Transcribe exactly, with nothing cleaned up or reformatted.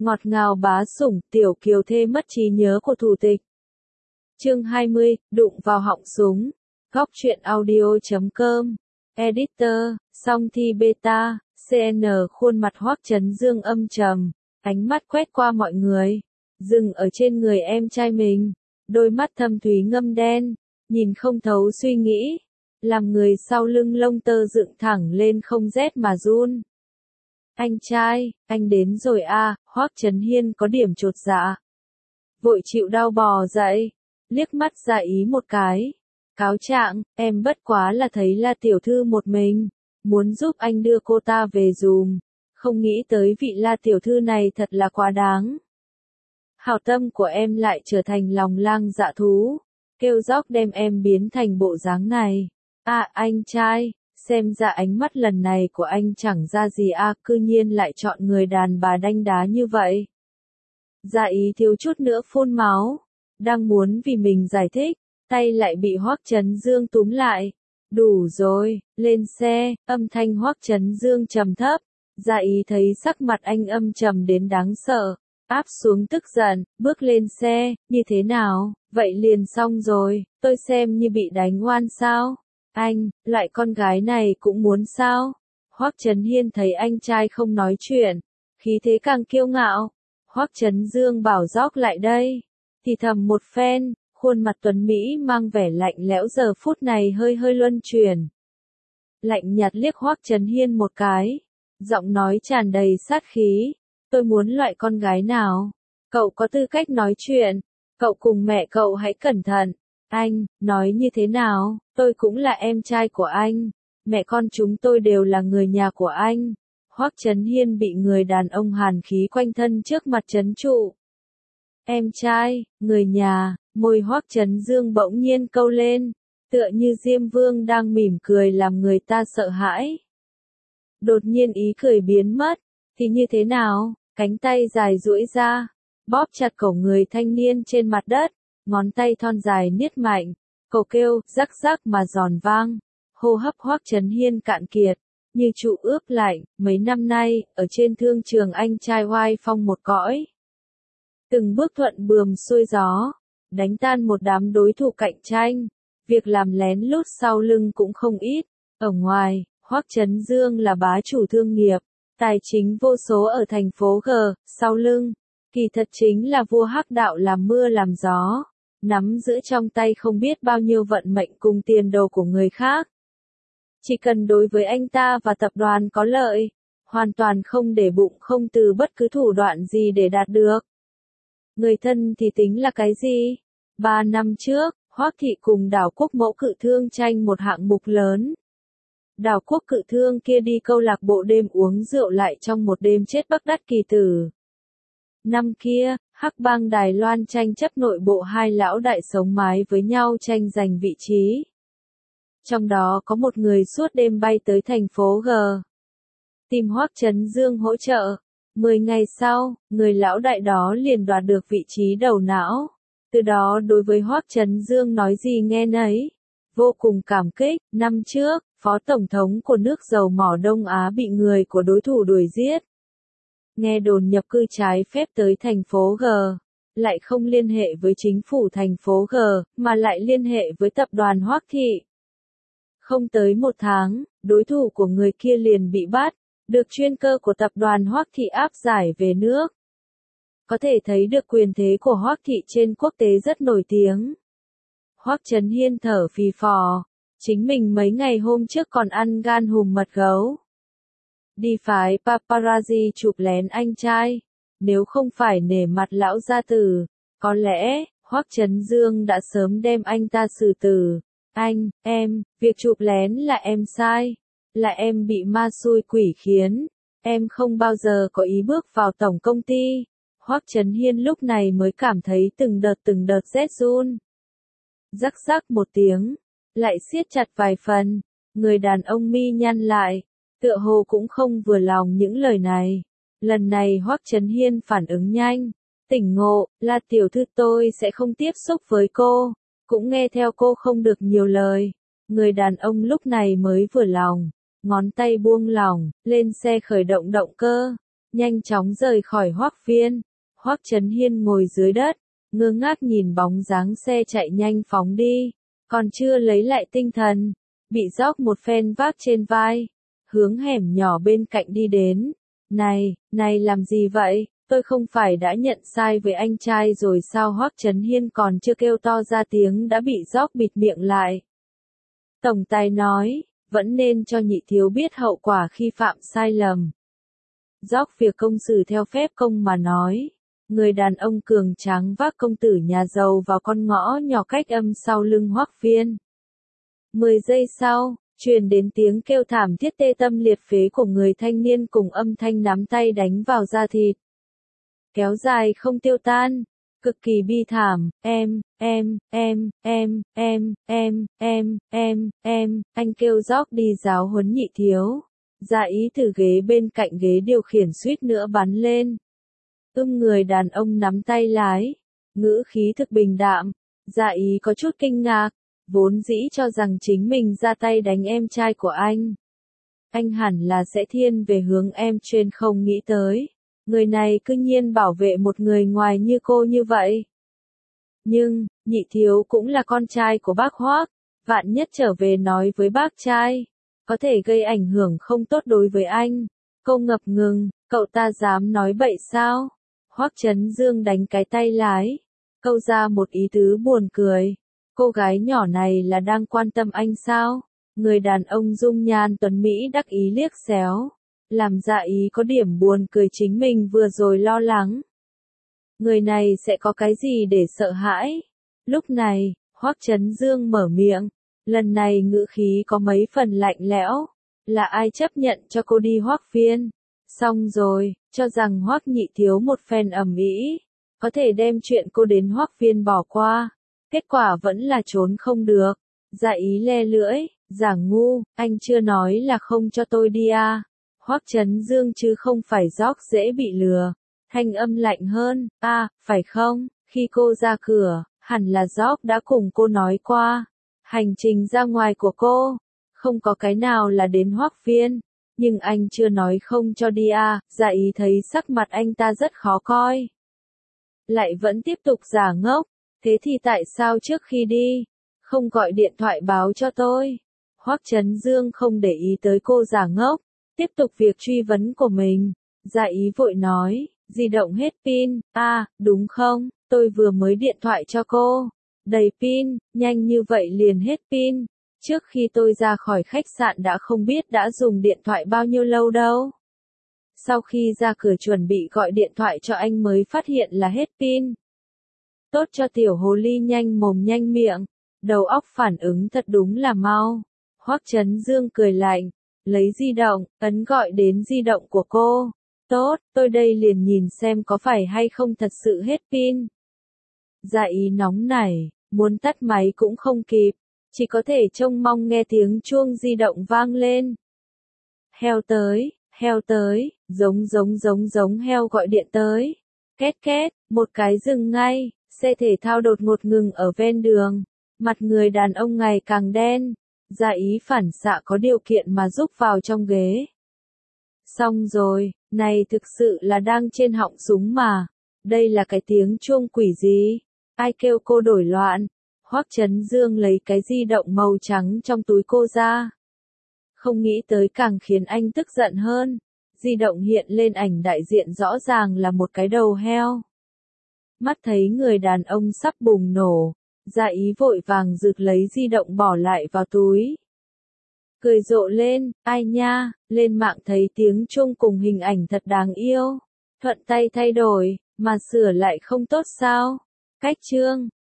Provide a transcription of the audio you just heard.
Ngọt ngào bá sủng, tiểu kiều thê mất trí nhớ của thủ tịch. Chương hai mươi, đụng vào họng súng. Góc truyện audio chấm com. Editor, song thi beta, xê en, khuôn mặt Hoắc Chấn Dương âm trầm, ánh mắt quét qua mọi người, dừng ở trên người em trai mình, đôi mắt thâm thúy ngâm đen, nhìn không thấu suy nghĩ, làm người sau lưng lông tơ dựng thẳng lên không rét mà run. Anh trai, anh đến rồi à, Hoắc Chấn Hiên có điểm chột dạ. Vội chịu đau bò dậy, liếc mắt ra ý một cái. Cáo trạng, em bất quá là thấy La tiểu thư một mình, muốn giúp anh đưa cô ta về dùm, không nghĩ tới vị La tiểu thư này thật là quá đáng. Hảo tâm của em lại trở thành lòng lang dạ thú, kêu dóc đem em biến thành bộ dáng này. À anh trai, xem ra ánh mắt lần này của anh chẳng ra gì à, cư nhiên lại chọn người đàn bà đanh đá như vậy. Dạ ý thiếu chút nữa phun máu, đang muốn vì mình giải thích, tay lại bị Hoắc Chấn Dương túm lại. Đủ rồi, lên xe, âm thanh Hoắc Chấn Dương trầm thấp, dạ ý thấy sắc mặt anh âm trầm đến đáng sợ, áp xuống tức giận, bước lên xe, như thế nào, vậy liền xong rồi, tôi xem như bị đánh oan sao? Anh, loại con gái này cũng muốn sao? Hoắc Chấn Hiên thấy anh trai không nói chuyện, khí thế càng kiêu ngạo. Hoắc Chấn Dương bảo dóc lại đây, thì thầm một phen, khuôn mặt tuấn Mỹ mang vẻ lạnh lẽo giờ phút này hơi hơi luân chuyển. Lạnh nhạt liếc Hoắc Chấn Hiên một cái, giọng nói tràn đầy sát khí, tôi muốn loại con gái nào? Cậu có tư cách nói chuyện, cậu cùng mẹ cậu hãy cẩn thận. Anh, nói như thế nào, tôi cũng là em trai của anh, mẹ con chúng tôi đều là người nhà của anh. Hoắc Chấn Hiên bị người đàn ông hàn khí quanh thân trước mặt trấn trụ. Em trai, người nhà, môi Hoắc Chấn Dương bỗng nhiên câu lên, tựa như Diêm Vương đang mỉm cười làm người ta sợ hãi. Đột nhiên ý cười biến mất, thì như thế nào, cánh tay dài duỗi ra, bóp chặt cổ người thanh niên trên mặt đất, ngón tay thon dài niết mạnh, cầu kêu, rắc rắc mà giòn vang, hô hấp Hoắc Chấn Hiên cạn kiệt, như trụ ướp lạnh, mấy năm nay, ở trên thương trường anh trai oai phong một cõi. Từng bước thuận buồm xuôi gió, đánh tan một đám đối thủ cạnh tranh, việc làm lén lút sau lưng cũng không ít, ở ngoài, Hoắc Chấn Dương là bá chủ thương nghiệp, tài chính vô số ở thành phố G, sau lưng, kỳ thật chính là vua hắc đạo làm mưa làm gió, nắm giữ trong tay không biết bao nhiêu vận mệnh cùng tiền đồ của người khác. Chỉ cần đối với anh ta và tập đoàn có lợi, hoàn toàn không để bụng không từ bất cứ thủ đoạn gì để đạt được. Người thân thì tính là cái gì? Ba năm trước, Hoắc thị cùng Đảo Quốc Mẫu Cự Thương tranh một hạng mục lớn. Đảo Quốc Cự Thương kia đi câu lạc bộ đêm uống rượu lại trong một đêm chết bất đắc kỳ tử. Năm kia, Hắc Bang Đài Loan tranh chấp nội bộ hai lão đại sống mái với nhau tranh giành vị trí. Trong đó có một người suốt đêm bay tới thành phố G. Tìm Hoắc Chấn Dương hỗ trợ. Mười ngày sau, người lão đại đó liền đoạt được vị trí đầu não. Từ đó đối với Hoắc Chấn Dương nói gì nghe nấy. Vô cùng cảm kích, năm trước, Phó Tổng thống của nước dầu mỏ Đông Á bị người của đối thủ đuổi giết. Nghe đồn nhập cư trái phép tới thành phố G, lại không liên hệ với chính phủ thành phố G, mà lại liên hệ với tập đoàn Hoắc thị. Không tới một tháng, đối thủ của người kia liền bị bắt, được chuyên cơ của tập đoàn Hoắc thị áp giải về nước. Có thể thấy được quyền thế của Hoắc thị trên quốc tế rất nổi tiếng. Hoắc Chấn Hiên thở phì phò, chính mình mấy ngày hôm trước còn ăn gan hùm mật gấu. Đi phái paparazzi chụp lén anh trai, nếu không phải nể mặt lão gia tử, có lẽ, Hoắc Chấn Dương đã sớm đem anh ta xử tử. Anh, em, việc chụp lén là em sai, là em bị ma xui quỷ khiến, em không bao giờ có ý bước vào tổng công ty. Hoắc Chấn Hiên lúc này mới cảm thấy từng đợt từng đợt rét run. Rắc rắc một tiếng, lại siết chặt vài phần, người đàn ông mi nhăn lại, tựa hồ cũng không vừa lòng những lời này. Lần này Hoắc Chấn Hiên phản ứng nhanh, tỉnh ngộ, là tiểu thư tôi sẽ không tiếp xúc với cô, cũng nghe theo cô không được nhiều lời. Người đàn ông lúc này mới vừa lòng, ngón tay buông lỏng, lên xe khởi động động cơ, nhanh chóng rời khỏi Hoắc Viên. Hoắc Chấn Hiên ngồi dưới đất, ngơ ngác nhìn bóng dáng xe chạy nhanh phóng đi, còn chưa lấy lại tinh thần, bị George một phen vác trên vai, hướng hẻm nhỏ bên cạnh đi đến. Này, này làm gì vậy? Tôi không phải đã nhận sai với anh trai rồi sao? Hoắc Chấn Hiên còn chưa kêu to ra tiếng đã bị George bịt miệng lại. Tổng tài nói, vẫn nên cho nhị thiếu biết hậu quả khi phạm sai lầm. George việc công xử theo phép công mà nói. Người đàn ông cường tráng vác công tử nhà giàu vào con ngõ nhỏ cách âm sau lưng Hoắc Viên. Mười giây sau, truyền đến tiếng kêu thảm thiết tê tâm liệt phế của người thanh niên cùng âm thanh nắm tay đánh vào da thịt. Kéo dài không tiêu tan, cực kỳ bi thảm, em, em, em, em, em, em, em, em, em, anh kêu George đi giáo huấn nhị thiếu. Dạ ý từ ghế bên cạnh ghế điều khiển suýt nữa bắn lên. Ưm người đàn ông nắm tay lái, ngữ khí thực bình đạm, dạ ý có chút kinh ngạc, vốn dĩ cho rằng chính mình ra tay đánh em trai của anh. Anh hẳn là sẽ thiên về hướng em trên không nghĩ tới, người này cư nhiên bảo vệ một người ngoài như cô như vậy. Nhưng, nhị thiếu cũng là con trai của bác Hoắc, vạn nhất trở về nói với bác trai, có thể gây ảnh hưởng không tốt đối với anh. Cô ngập ngừng, cậu ta dám nói bậy sao? Hoắc Chấn Dương đánh cái tay lái, câu ra một ý tứ buồn cười. Cô gái nhỏ này là đang quan tâm anh sao? Người đàn ông dung nhan tuấn Mỹ đắc ý liếc xéo, làm dạ ý có điểm buồn cười chính mình vừa rồi lo lắng. Người này sẽ có cái gì để sợ hãi? Lúc này, Hoắc Chấn Dương mở miệng, lần này ngữ khí có mấy phần lạnh lẽo. Là ai chấp nhận cho cô đi Hoắc Viên? Xong rồi, cho rằng Hoắc nhị thiếu một phen ầm ĩ, có thể đem chuyện cô đến Hoắc Viên bỏ qua. Kết quả vẫn là trốn không được. Dạ ý le lưỡi, giả ngu, anh chưa nói là không cho tôi đi à. Hoắc Chấn Dương chứ không phải George dễ bị lừa. Thanh âm lạnh hơn, à, phải không? Khi cô ra cửa, hẳn là George đã cùng cô nói qua. Hành trình ra ngoài của cô, không có cái nào là đến Hoắc Viên. Nhưng anh chưa nói không cho đi à, dạ ý thấy sắc mặt anh ta rất khó coi. Lại vẫn tiếp tục giả ngốc, thế thì tại sao trước khi đi, không gọi điện thoại báo cho tôi? Hoắc Chấn Dương không để ý tới cô giả ngốc, tiếp tục việc truy vấn của mình. Dạ ý vội nói, di động hết pin, à, đúng không, tôi vừa mới điện thoại cho cô. Đầy pin, nhanh như vậy liền hết pin. Trước khi tôi ra khỏi khách sạn đã không biết đã dùng điện thoại bao nhiêu lâu đâu. Sau khi ra cửa chuẩn bị gọi điện thoại cho anh mới phát hiện là hết pin. Tốt cho tiểu hồ ly nhanh mồm nhanh miệng, đầu óc phản ứng thật đúng là mau. Hoắc Chấn Dương cười lạnh, lấy di động, ấn gọi đến di động của cô. Tốt, tôi đây liền nhìn xem có phải hay không thật sự hết pin. Dạ ý nóng nảy, muốn tắt máy cũng không kịp, chỉ có thể trông mong nghe tiếng chuông di động vang lên. Heo tới, heo tới, giống giống giống giống heo gọi điện tới. Két két, một cái dừng ngay, xe thể thao đột ngột ngừng ở ven đường. Mặt người đàn ông ngày càng đen, dạ ý phản xạ có điều kiện mà rúc vào trong ghế. Xong rồi, này thực sự là đang trên họng súng mà. Đây là cái tiếng chuông quỷ gì? Ai kêu cô đổi loạn? Hoắc Chấn Dương lấy cái di động màu trắng trong túi cô ra. Không nghĩ tới càng khiến anh tức giận hơn. Di động hiện lên ảnh đại diện rõ ràng là một cái đầu heo. Mắt thấy người đàn ông sắp bùng nổ, dạ ý vội vàng rực lấy di động bỏ lại vào túi. Cười rộ lên, ai nha, lên mạng thấy tiếng chuông cùng hình ảnh thật đáng yêu. Thuận tay thay đổi, mà sửa lại không tốt sao? Cách chương